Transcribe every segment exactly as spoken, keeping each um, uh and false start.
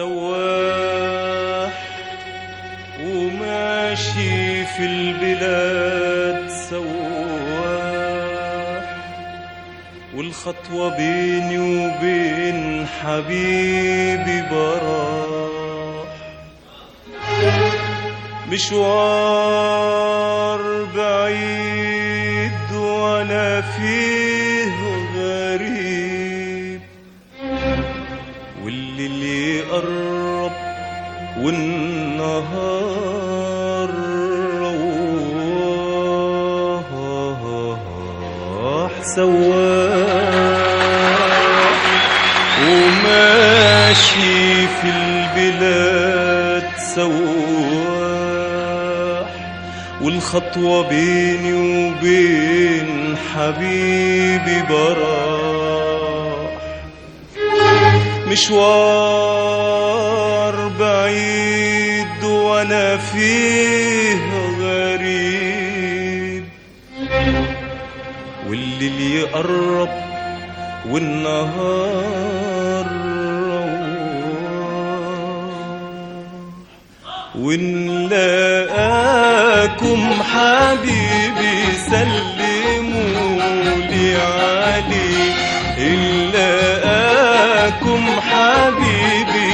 سواح وماشي في البلاد سواح، والخطوة بيني وبين حبيبي براح، مشوار بعيد وانا فيه غريب، والليل يقرب والنهار رواح سواح وماشي في البلاد سواح، والخطوة بيني وبين حبيبي براح، مشوار بعيد وانا فيه غريب، والليل يقرب والنهار رواح، ونلاقاكم حبيبي سلمولي عليه، نلاقاكم حبيبي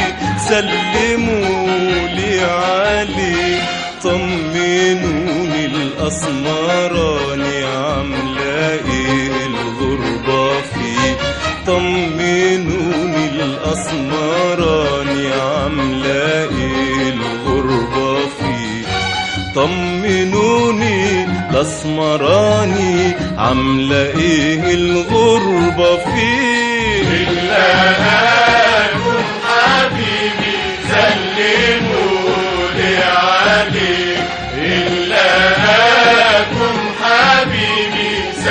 سلمولي عليه، طمنوني الأسمراني عاملة ايه الغربة فيه، طمنوني الأسمراني عاملة ايه الغربة فيه، طمنوني الأسمراني عاملة ايه الغربة فيه، نلاقاكم حبيبي سلمولي عليه، نلاقاكم حبيبي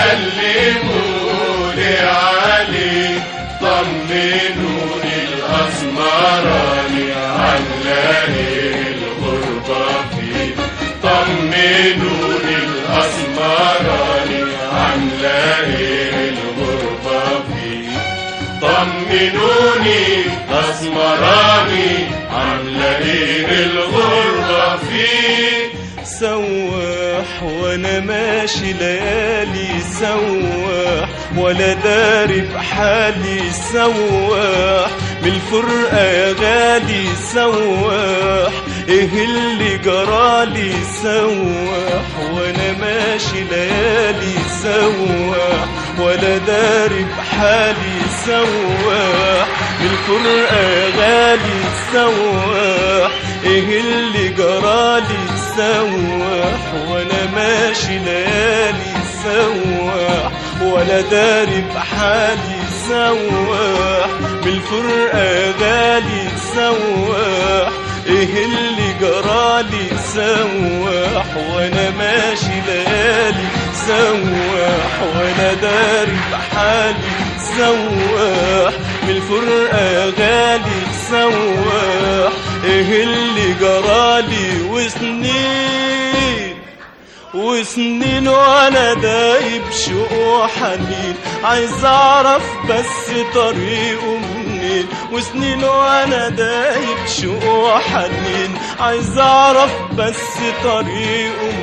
سلمولي عليه، طمنوني الأسمراني عاملة ايه الغربة فيه، طمنوني الأسمراني عاملة ايه الغربة فيه، طمنوني الأسمراني عاملة ايه الغربة فيه. سواح وانا ماشي ليالي سواح، ولا داري بحالي سواح، من الفرقة يا غالي سواح، ايه اللي جرالي سواح، وانا ماشي ليالي سواح، ولا داري بحالي سواح، من الفرقة يا غالي سواح، ايه اللي جرالي سواح، وانا ماشي ليالي سواح، ولا داري بحالي سواح، بالفرقة غالي سواح، ايه اللي جرالي سواح، وانا ماشي ليالي سواح، وانا داري بحالي سواح، بالفرقة غالي سواح، ايه اللي جرالي، وسنين وسنين وانا دايب شوق وحنين، عايز اعرف بس طريقه منين، وسنين وانا دايب شوق وحنين، عايز اعرف بس طريقه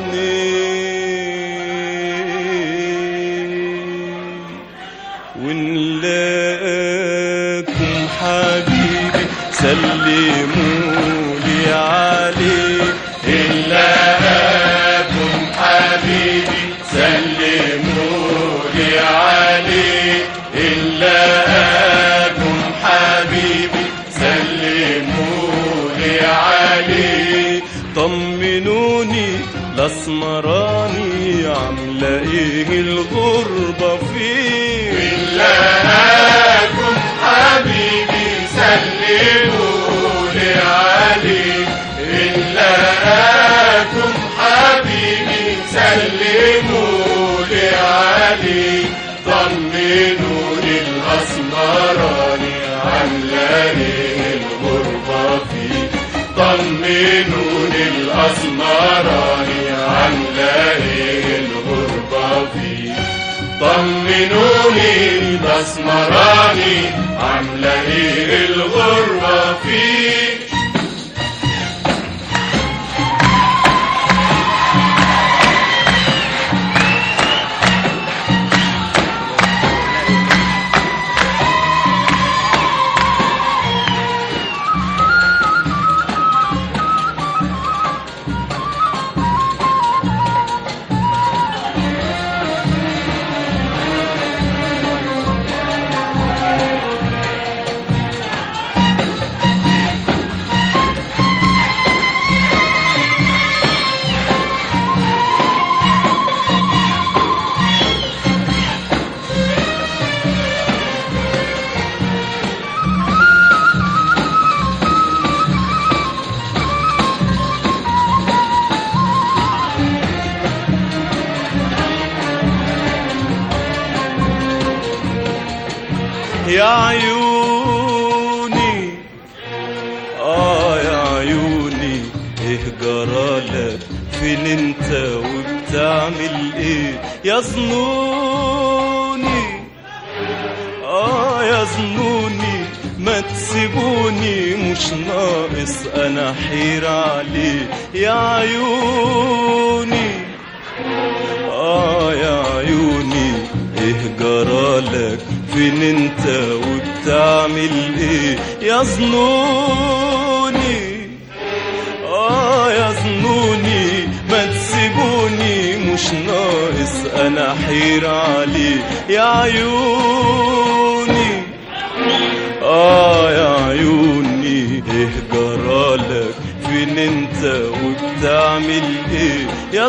منين، ونلاقاكم حبيبي سلمولي عليه، نلاقاكم حبيبي سلمولي عليه، نلاقاكم حبيبي سلمولي عليه، طمنوني الأسمراني عاملة ايه الغربة فيه، نلاقاكم حبيبي سلمولي عليه، نلاقاكم حبيبي سلمولي عليه، طمنوني الأسمراني عاملة ايه الغربة فيه، طمنوني الأسمراني عاملة ايه الغربة فيه، طمنوني الأسمراني عاملة ايه الغربة فيه. يا عيوني آه يا عيوني إيه جرالك فين انت وبتعمل ايه يا ظنوني آه يا ظنوني ما تسيبوني مش ناقص أنا حير عليه يا عيوني آه يا عيوني إيه جرالك فين انت وبتعمل ايه يا ظنوني آه يا ظنوني ما تسيبوني مش ناقص أنا حير عليه يا عيوني آه يا عيوني إيه جرالك فين انت وبتعمل ايه يا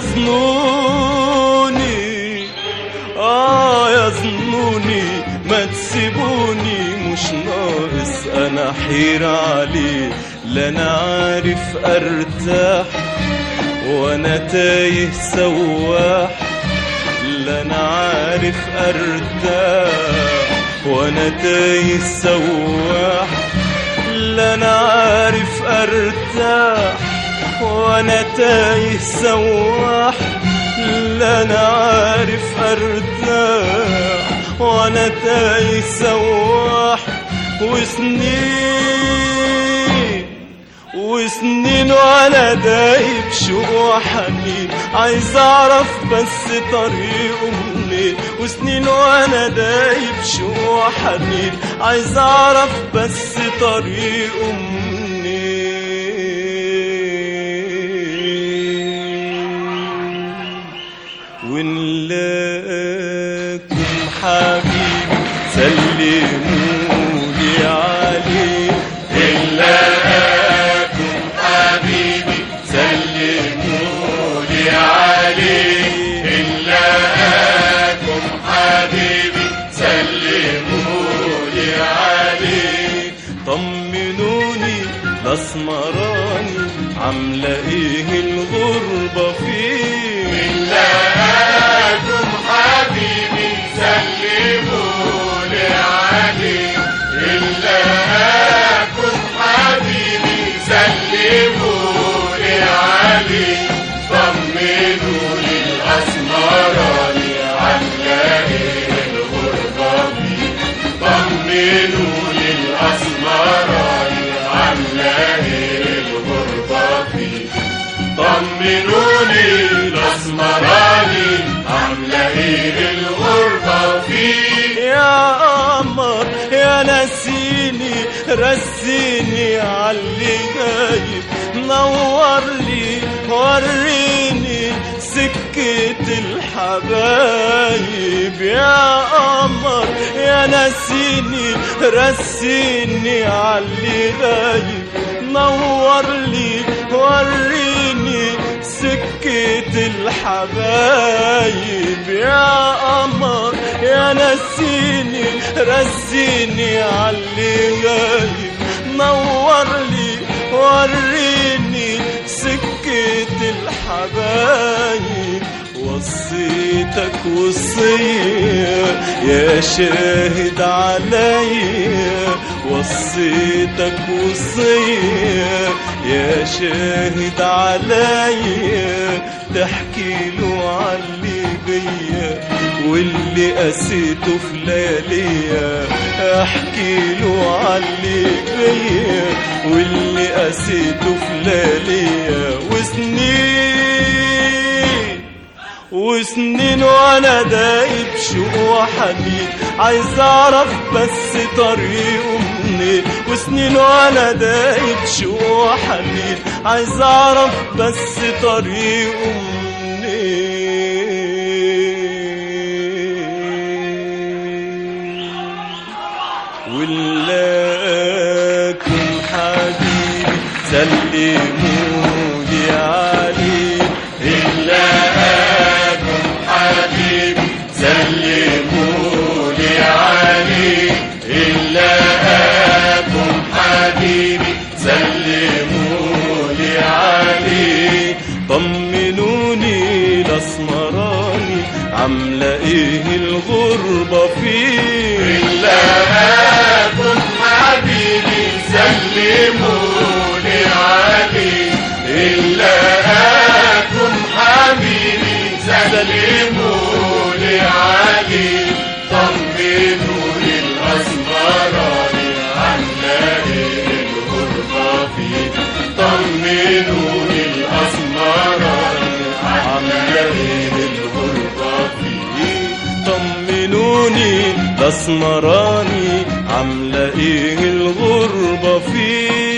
ظنوني آه يا ظنوني ما تسيبوني مش ناقص أنا حير عليه لا أنا عارف أرتاح وأنا تايه سواح لا أنا عارف أرتاح وأنا تايه سواح لا أنا عارف أرتاح وأنا تايه سواح لا أنا عارف أرتاح وأنا تايه سواح وسنين وسنين وأنا دايب شوق وحنين عايز أعرف بس طريقه منين وسنين وأنا دايب شوق وحنين عايز أعرف بس طريقه منين ونلاقيكم حبيبي سلمولي عليه نلاقيكم حبيبي سلمولي عليه نلاقيكم حبيبي سلمولي عليه طمنوني الأسمراني عاملة ايه الغربة فيه نلاقيكم حبيبي سلمولي عليه نلاقيكم حبيبي سلمولي عليه طمنوني الأسمراني عاملة ايه الغربة فيه طمنوني الأسمراني عاملة ايه الغربة فيه طمنوني الأسمراني عاملة ايه الغربة فيه يا قمر يا نسيني رسيني عاللي جايب نور لي وريني سكة الحبايب يا قمر يا نسيني رسيني عاللي غايب نور لي وريني سكة الحبايب يا قمر يا نسيني رسيني عاللي غايب نور لي وريني سكة الحبايب وصيتك وصية يا شاهد عليا وصيتك وصية يا شاهد عليا تحكي له عاللي بيا واللي قسيته في لياليا احكي له عاللي بيا واللي قسيته في لياليا وسنين وسنين وانا دايب شوق وحنين عايز اعرف بس طريقه منين وسنين وانا دايب شوق وحنين عايز اعرف بس طريقه منين ونلاقيكم حبيبي سلمولي عليه نلاقيكم حبيبي سلمولي عليه نلاقيكم حبيبي سلمولي عليه طمنوني الأسمراني عاملة ايه الغربة فيه نلاقيكم سلموني عليه إلا أكون حبيبي سلموني عليه طمنوني الأسمراني عاملة الغربة فيه طمنوني الأسمراني عاملة الغربة فيه طمنوني الأسمراني عاملة ايه الغربة فيه